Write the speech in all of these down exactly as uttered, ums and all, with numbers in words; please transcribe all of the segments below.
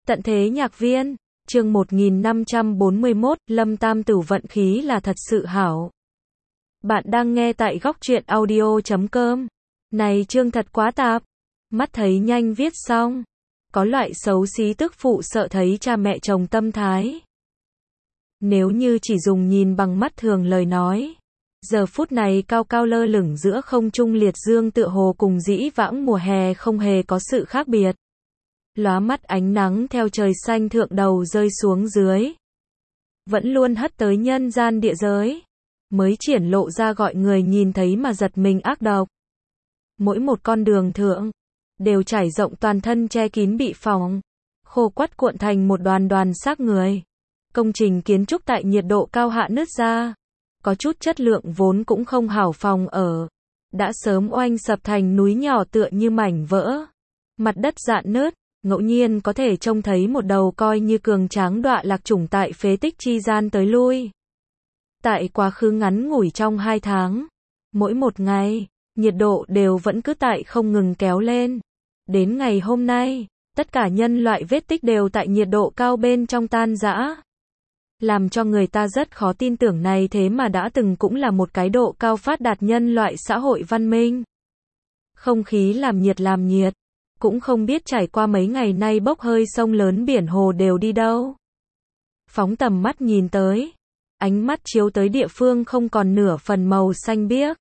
Tận thế nhạc viên, chương một nghìn năm trăm bốn mươi mốt, Lâm Tam Tửu vận khí là thật sự hảo. Bạn đang nghe tại góc truyện audio chấm com. Này chương thật quá tạp. Mắt thấy nhanh viết xong. Có loại xấu xí tức phụ sợ thấy cha mẹ chồng tâm thái. Nếu như chỉ dùng nhìn bằng mắt thường lời nói. Giờ phút này cao cao lơ lửng giữa không trung liệt dương tựa hồ cùng dĩ vãng mùa hè không hề có sự khác biệt. Lóa mắt ánh nắng theo trời xanh thượng đầu rơi xuống dưới. Vẫn luôn hất tới nhân gian địa giới. Mới triển lộ ra gọi người nhìn thấy mà giật mình ác độc. Mỗi một con đường thượng, đều trải rộng toàn thân che kín bị phỏng, khô quắt cuộn thành một đoàn đoàn xác người. Công trình kiến trúc tại nhiệt độ cao hạ nứt ra. Có chút chất lượng vốn cũng không hảo phòng ở. Đã sớm oanh sập thành núi nhỏ tựa như mảnh vỡ. Mặt đất rạn nứt. Ngẫu nhiên có thể trông thấy một đầu coi như cường tráng đọa lạc chủng tại phế tích chi gian tới lui. Tại quá khứ ngắn ngủi trong hai tháng, mỗi một ngày, nhiệt độ đều vẫn cứ tại không ngừng kéo lên. Đến ngày hôm nay, tất cả nhân loại vết tích đều tại nhiệt độ cao bên trong tan rã. Làm cho người ta rất khó tin tưởng này thế mà đã từng cũng là một cái độ cao phát đạt nhân loại xã hội văn minh. Không khí làm nhiệt làm nhiệt. Cũng không biết trải qua mấy ngày nay bốc hơi sông lớn biển hồ đều đi đâu. Phóng tầm mắt nhìn tới. Ánh mắt chiếu tới địa phương không còn nửa phần màu xanh biếc.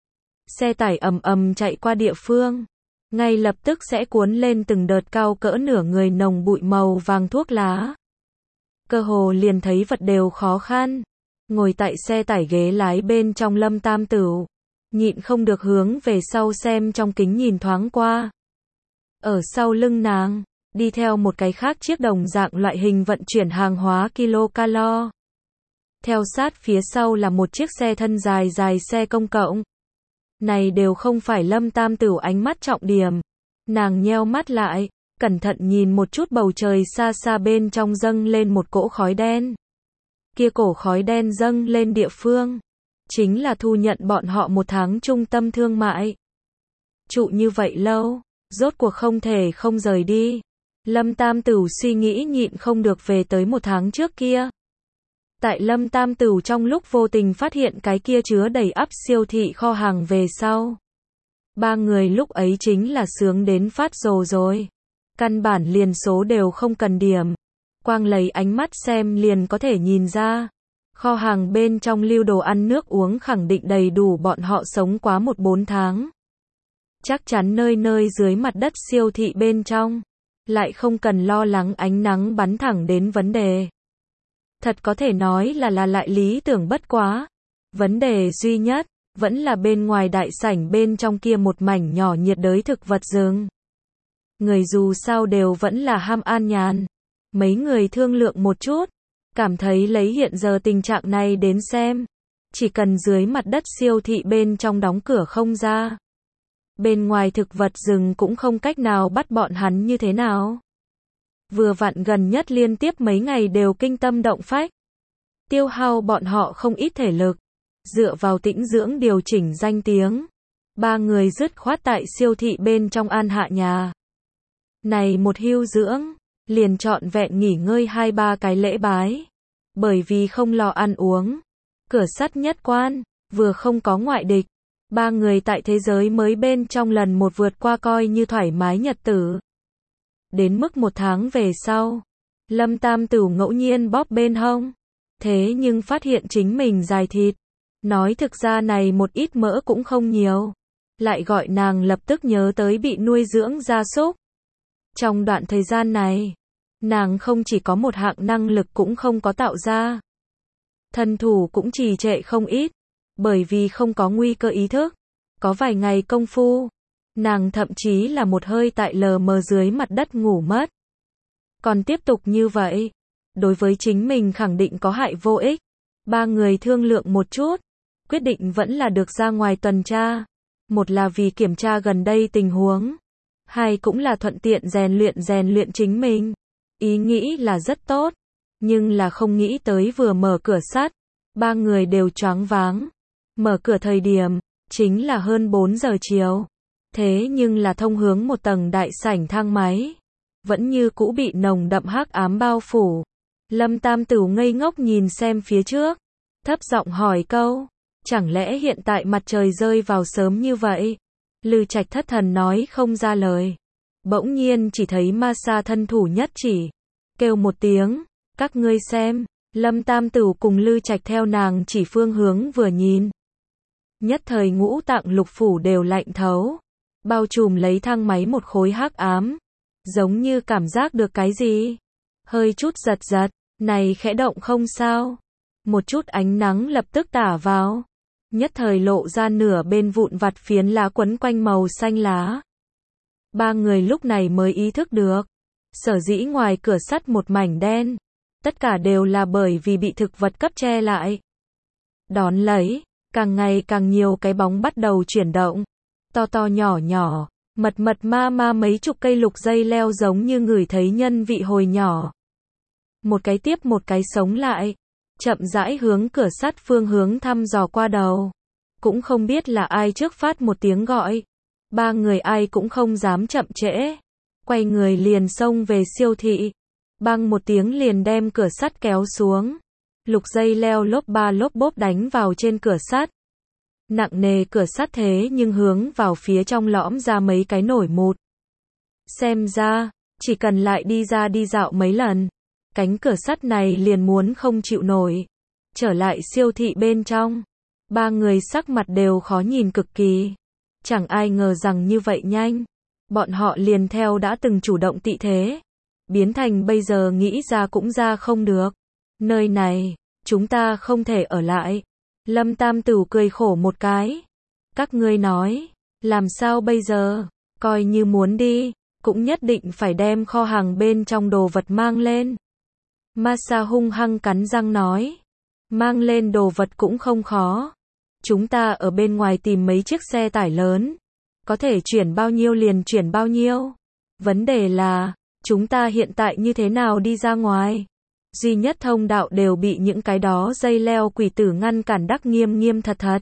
Xe tải ầm ầm chạy qua địa phương. Ngay lập tức sẽ cuốn lên từng đợt cao cỡ nửa người nồng bụi màu vàng thuốc lá. Cơ hồ liền thấy vật đều khó khăn. Ngồi tại xe tải ghế lái bên trong Lâm Tam Tửu. Nhịn không được hướng về sau xem trong kính nhìn thoáng qua. Ở sau lưng nàng, đi theo một cái khác chiếc đồng dạng loại hình vận chuyển hàng hóa kilo-calo. Theo sát phía sau là một chiếc xe thân dài dài xe công cộng. Này đều không phải Lâm Tam Tửu ánh mắt trọng điểm. Nàng nheo mắt lại, cẩn thận nhìn một chút bầu trời xa xa bên trong dâng lên một cỗ khói đen. Kia cổ khói đen dâng lên địa phương. Chính là thu nhận bọn họ một tháng trung tâm thương mại. Trụ như vậy lâu. Rốt cuộc không thể không rời đi. Lâm Tam Tửu suy nghĩ nhịn không được về tới một tháng trước kia. Tại Lâm Tam Tửu trong lúc vô tình phát hiện cái kia chứa đầy ắp siêu thị kho hàng về sau. Ba người lúc ấy chính là sướng đến phát rồ rồi. Căn bản liền số đều không cần điểm. Quang lấy ánh mắt xem liền có thể nhìn ra. Kho hàng bên trong lưu đồ ăn nước uống khẳng định đầy đủ bọn họ sống quá một bốn tháng. Chắc chắn nơi nơi dưới mặt đất siêu thị bên trong, lại không cần lo lắng ánh nắng bắn thẳng đến vấn đề. Thật có thể nói là là lại lý tưởng bất quá. Vấn đề duy nhất, vẫn là bên ngoài đại sảnh bên trong kia một mảnh nhỏ nhiệt đới thực vật rừng. Người dù sao đều vẫn là ham an nhàn. Mấy người thương lượng một chút, cảm thấy lấy hiện giờ tình trạng này đến xem. Chỉ cần dưới mặt đất siêu thị bên trong đóng cửa không ra. Bên ngoài thực vật rừng cũng không cách nào bắt bọn hắn như thế nào. Vừa vặn gần nhất liên tiếp mấy ngày đều kinh tâm động phách. Tiêu hao bọn họ không ít thể lực. Dựa vào tĩnh dưỡng điều chỉnh danh tiếng. Ba người dứt khoát tại siêu thị bên trong an hạ nhà. Này một hưu dưỡng, liền trọn vẹn nghỉ ngơi hai ba cái lễ bái. Bởi vì không lo ăn uống. Cửa sắt nhất quan, vừa không có ngoại địch. Ba người tại thế giới mới bên trong lần một vượt qua coi như thoải mái nhật tử. Đến mức một tháng về sau, Lâm Tam Tửu ngẫu nhiên bóp bên hông. Thế nhưng phát hiện chính mình dài thịt. Nói thực ra này một ít mỡ cũng không nhiều. Lại gọi nàng lập tức nhớ tới bị nuôi dưỡng gia súc. Trong đoạn thời gian này, nàng không chỉ có một hạng năng lực cũng không có tạo ra. Thân thủ cũng trì trệ không ít. Bởi vì không có nguy cơ ý thức. Có vài ngày công phu. Nàng thậm chí là một hơi tại lờ mờ dưới mặt đất ngủ mất. Còn tiếp tục như vậy. Đối với chính mình khẳng định có hại vô ích. Ba người thương lượng một chút. Quyết định vẫn là được ra ngoài tuần tra. Một là vì kiểm tra gần đây tình huống. Hai cũng là thuận tiện rèn luyện rèn luyện chính mình. Ý nghĩ là rất tốt. Nhưng là không nghĩ tới vừa mở cửa sắt. Ba người đều choáng váng. Mở cửa thời điểm, chính là hơn bốn giờ chiều. Thế nhưng là thông hướng một tầng đại sảnh thang máy. vẫn như cũ bị nồng đậm hắc ám bao phủ. Lâm Tam Tửu ngây ngốc nhìn xem phía trước, thấp giọng hỏi câu, chẳng lẽ hiện tại mặt trời rơi vào sớm như vậy? Lư Trạch thất thần nói không ra lời. Bỗng nhiên chỉ thấy ma sa thân thủ nhất chỉ, kêu một tiếng, các ngươi xem. Lâm Tam Tửu cùng Lư Trạch theo nàng chỉ phương hướng vừa nhìn. Nhất thời ngũ tạng lục phủ đều lạnh thấu, bao trùm lấy thang máy một khối hắc ám, giống như cảm giác được cái gì. Hơi chút giật giật, này khẽ động không sao. Một chút ánh nắng lập tức tả vào, nhất thời lộ ra nửa bên vụn vặt phiến lá quấn quanh màu xanh lá. Ba người lúc này mới ý thức được, sở dĩ ngoài cửa sắt một mảnh đen, tất cả đều là bởi vì bị thực vật cấp che lại. Đón lấy, càng ngày càng nhiều cái bóng bắt đầu chuyển động, to to nhỏ nhỏ, mật mật ma ma mấy chục cây lục dây leo giống như ngửi thấy nhân vị hồi nhỏ. Một cái tiếp một cái sống lại, chậm rãi hướng cửa sắt phương hướng thăm dò qua đầu. Cũng không biết là ai trước phát một tiếng gọi. Ba người ai cũng không dám chậm trễ. Quay người liền xông về siêu thị. Bang một tiếng liền đem cửa sắt kéo xuống. Lục dây leo lốp ba lốp bốp đánh vào trên cửa sắt. Nặng nề cửa sắt thế nhưng hướng vào phía trong lõm ra mấy cái nổi mụt. Xem ra, chỉ cần lại đi ra đi dạo mấy lần, cánh cửa sắt này liền muốn không chịu nổi. Trở lại siêu thị bên trong, ba người sắc mặt đều khó nhìn cực kỳ. Chẳng ai ngờ rằng như vậy nhanh, bọn họ liền theo đã từng chủ động tị thế, biến thành bây giờ nghĩ ra cũng ra không được. Nơi này, chúng ta không thể ở lại. Lâm Tam Tửu cười khổ một cái. Các ngươi nói, làm sao bây giờ, coi như muốn đi, cũng nhất định phải đem kho hàng bên trong đồ vật mang lên. Masa hung hăng cắn răng nói, mang lên đồ vật cũng không khó. Chúng ta ở bên ngoài tìm mấy chiếc xe tải lớn, có thể chuyển bao nhiêu liền chuyển bao nhiêu. Vấn đề là, chúng ta hiện tại như thế nào đi ra ngoài? Duy nhất thông đạo đều bị những cái đó dây leo quỷ tử ngăn cản đắc nghiêm nghiêm thật thật.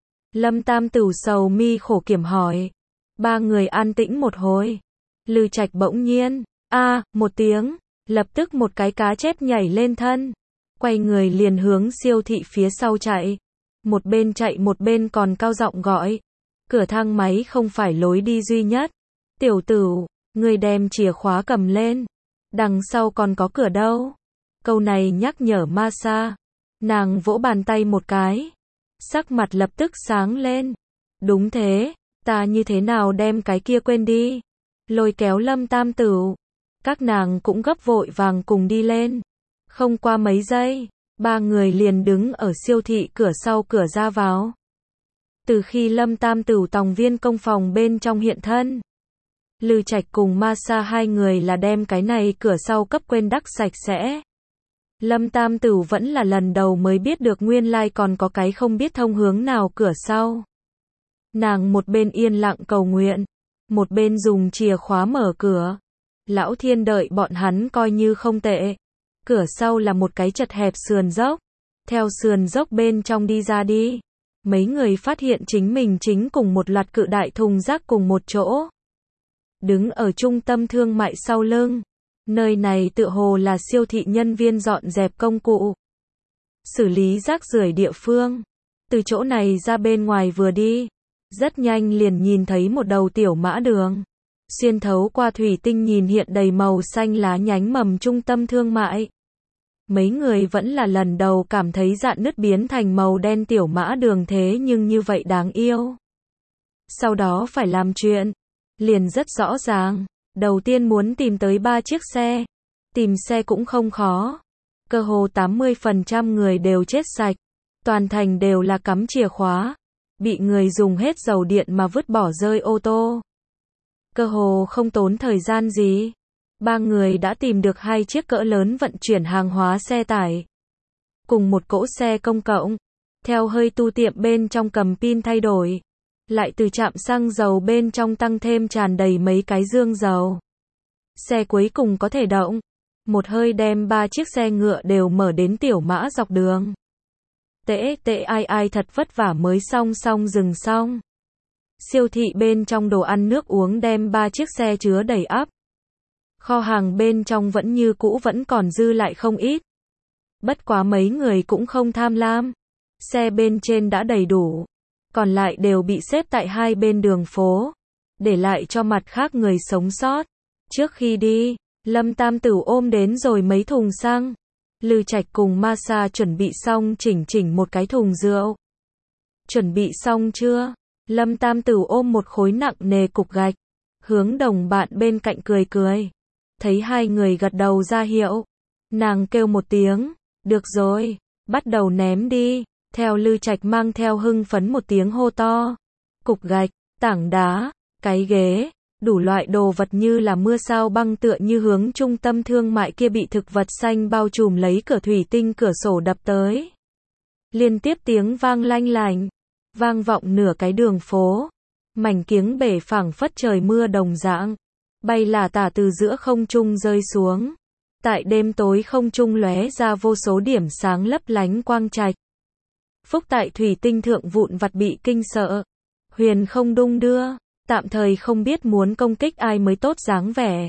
Lâm Tam Tửu sầu mi khổ kiểm hỏi. Ba người an tĩnh một hồi. Lư Trạch bỗng nhiên, a một tiếng, lập tức một cái cá chép nhảy lên thân. Quay người liền hướng siêu thị phía sau chạy. Một bên chạy một bên còn cao giọng gọi. Cửa thang máy không phải lối đi duy nhất. Tiểu Tửu, người đem chìa khóa cầm lên. Đằng sau còn có cửa đâu. Câu này nhắc nhở Masa. Nàng vỗ bàn tay một cái. Sắc mặt lập tức sáng lên. Đúng thế, ta như thế nào đem cái kia quên đi. Lôi kéo Lâm Tam Tửu. Các nàng cũng gấp vội vàng cùng đi lên. Không qua mấy giây, ba người liền đứng ở siêu thị cửa sau cửa ra vào. Từ khi Lâm Tam Tửu tòng viên công phòng bên trong hiện thân, Lư Trạch cùng Masa hai người là đem cái này cửa sau cấp quên đắc sạch sẽ. Lâm Tam Tửu vẫn là lần đầu mới biết được nguyên lai còn có cái không biết thông hướng nào cửa sau. Nàng một bên yên lặng cầu nguyện, một bên dùng chìa khóa mở cửa. Lão Thiên đợi bọn hắn coi như không tệ. Cửa sau là một cái chật hẹp sườn dốc. Theo sườn dốc bên trong đi ra đi. Mấy người phát hiện chính mình chính cùng một loạt cự đại thùng rác cùng một chỗ. Đứng ở trung tâm thương mại sau lưng. Nơi này tựa hồ là siêu thị nhân viên dọn dẹp công cụ, xử lý rác rưởi địa phương. Từ chỗ này ra bên ngoài vừa đi, rất nhanh liền nhìn thấy một đầu tiểu mã đường. Xuyên thấu qua thủy tinh nhìn hiện đầy màu xanh lá nhánh mầm trung tâm thương mại. Mấy người vẫn là lần đầu cảm thấy dạn nứt biến thành màu đen tiểu mã đường thế nhưng như vậy đáng yêu. Sau đó phải làm chuyện, liền rất rõ ràng. Đầu tiên muốn tìm tới ba chiếc xe. Tìm xe cũng không khó. Cơ hồ tám mươi phần trăm người đều chết sạch. Toàn thành đều là cắm chìa khóa. Bị người dùng hết dầu điện mà vứt bỏ rơi ô tô. Cơ hồ không tốn thời gian gì. Ba người đã tìm được hai chiếc cỡ lớn vận chuyển hàng hóa xe tải. Cùng một cỗ xe công cộng. Theo hơi tu tiệm bên trong cầm pin thay đổi. Lại từ trạm xăng dầu bên trong tăng thêm tràn đầy mấy cái dương dầu. Xe cuối cùng có thể động. Một hơi đem ba chiếc xe ngựa đều mở đến tiểu mã dọc đường. Tệ tệ ai ai thật vất vả mới xong xong dừng xong. Siêu thị bên trong đồ ăn nước uống đem ba chiếc xe chứa đầy ắp. Kho hàng bên trong vẫn như cũ vẫn còn dư lại không ít. Bất quá mấy người cũng không tham lam. Xe bên trên đã đầy đủ. Còn lại đều bị xếp tại hai bên đường phố. Để lại cho mặt khác người sống sót. Trước khi đi, Lâm Tam Tửu ôm đến rồi mấy thùng xăng. Lư Trạch cùng Ma Sa chuẩn bị xong chỉnh chỉnh một cái thùng rượu. Chuẩn bị xong chưa? Lâm Tam Tửu ôm một khối nặng nề cục gạch. Hướng đồng bạn bên cạnh cười cười. Thấy hai người gật đầu ra hiệu. Nàng kêu một tiếng. Được rồi, bắt đầu ném đi. Theo Lư Trạch mang theo hưng phấn một tiếng hô to. Cục gạch, tảng đá, cái ghế, đủ loại đồ vật như là mưa sao băng tựa như hướng trung tâm thương mại kia bị thực vật xanh bao trùm lấy cửa thủy tinh cửa sổ đập tới. Liên tiếp tiếng vang lanh lành, vang vọng nửa cái đường phố. Mảnh kiếng bể phảng phất trời mưa đồng dạng, bay lả tả từ giữa không trung rơi xuống. Tại đêm tối không trung lóe ra vô số điểm sáng lấp lánh quang trạch. Phúc tại thủy tinh thượng vụn vặt bị kinh sợ. Huyền không đung đưa, tạm thời không biết muốn công kích ai mới tốt dáng vẻ.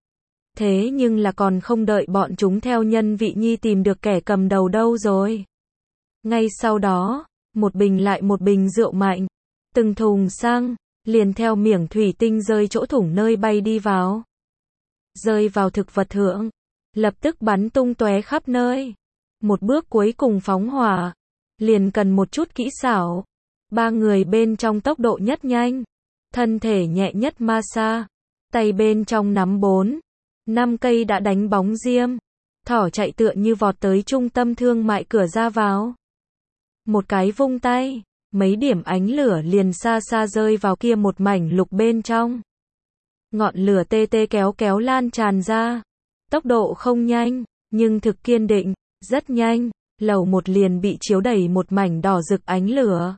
Thế nhưng là còn không đợi bọn chúng theo nhân vị nhi tìm được kẻ cầm đầu đâu rồi. Ngay sau đó, một bình lại một bình rượu mạnh, từng thùng xăng, liền theo miệng thủy tinh rơi chỗ thủng nơi bay đi vào. Rơi vào thực vật thượng, lập tức bắn tung tóe khắp nơi. Một bước cuối cùng phóng hỏa, liền cần một chút kỹ xảo. Ba người bên trong tốc độ nhất nhanh, thân thể nhẹ nhất Ma Sa, tay bên trong nắm bốn, năm cây đã đánh bóng diêm, thỏ chạy tựa như vọt tới trung tâm thương mại cửa ra vào. Một cái vung tay, mấy điểm ánh lửa liền xa xa rơi vào kia một mảnh lục bên trong. Ngọn lửa tê tê kéo kéo lan tràn ra, tốc độ không nhanh, nhưng thực kiên định, rất nhanh, lầu một liền bị chiếu đầy một mảnh đỏ rực ánh lửa.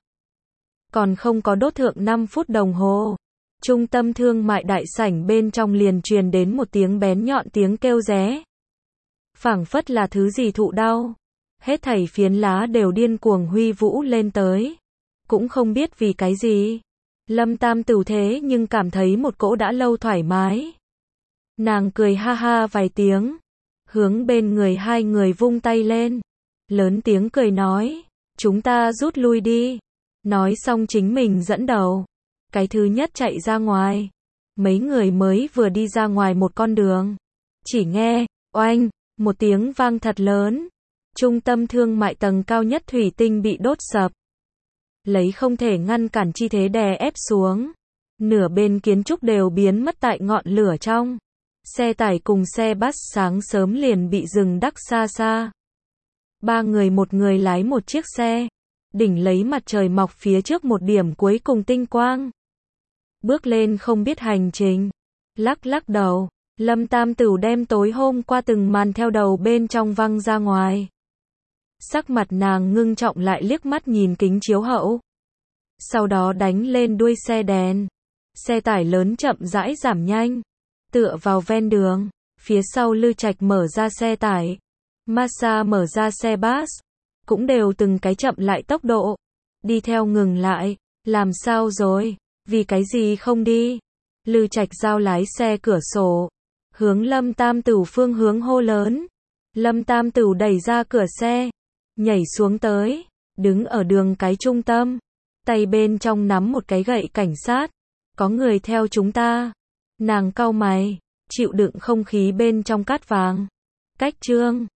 Còn không có đốt thượng năm phút đồng hồ, trung tâm thương mại đại sảnh bên trong liền truyền đến một tiếng bén nhọn tiếng kêu ré. Phảng phất là thứ gì thụ đau. Hết thảy phiến lá đều điên cuồng huy vũ lên tới. Cũng không biết vì cái gì. Lâm Tam Tửu thế nhưng cảm thấy một cỗ đã lâu thoải mái. Nàng cười ha ha vài tiếng. Hướng bên người hai người vung tay lên. Lớn tiếng cười nói. Chúng ta rút lui đi. Nói xong chính mình dẫn đầu. Cái thứ nhất chạy ra ngoài. Mấy người mới vừa đi ra ngoài một con đường. Chỉ nghe, oanh, một tiếng vang thật lớn. Trung tâm thương mại tầng cao nhất thủy tinh bị đốt sập. Lấy không thể ngăn cản chi thế đè ép xuống. Nửa bên kiến trúc đều biến mất tại ngọn lửa trong. Xe tải cùng xe bus sáng sớm liền bị dừng đắc xa xa. Ba người một người lái một chiếc xe. Đỉnh lấy mặt trời mọc phía trước một điểm cuối cùng tinh quang. Bước lên không biết hành trình. Lắc lắc đầu. Lâm Tam Tửu đem tối hôm qua từng màn theo đầu bên trong văng ra ngoài. Sắc mặt nàng ngưng trọng lại liếc mắt nhìn kính chiếu hậu. Sau đó đánh lên đuôi xe đèn. Xe tải lớn chậm rãi giảm nhanh. Tựa vào ven đường. Phía sau Lư Trạch mở ra xe tải. Ma Sa mở ra xe bus. Cũng đều từng cái chậm lại tốc độ. Đi theo ngừng lại. Làm sao rồi? Vì cái gì không đi? Lư Trạch giao lái xe cửa sổ. Hướng Lâm Tam Tửu phương hướng hô lớn. Lâm Tam Tửu đẩy ra cửa xe. Nhảy xuống tới. Đứng ở đường cái trung tâm. Tay bên trong nắm một cái gậy cảnh sát. Có người theo chúng ta. Nàng cau mày. Chịu đựng không khí bên trong cát vàng. Cách trương.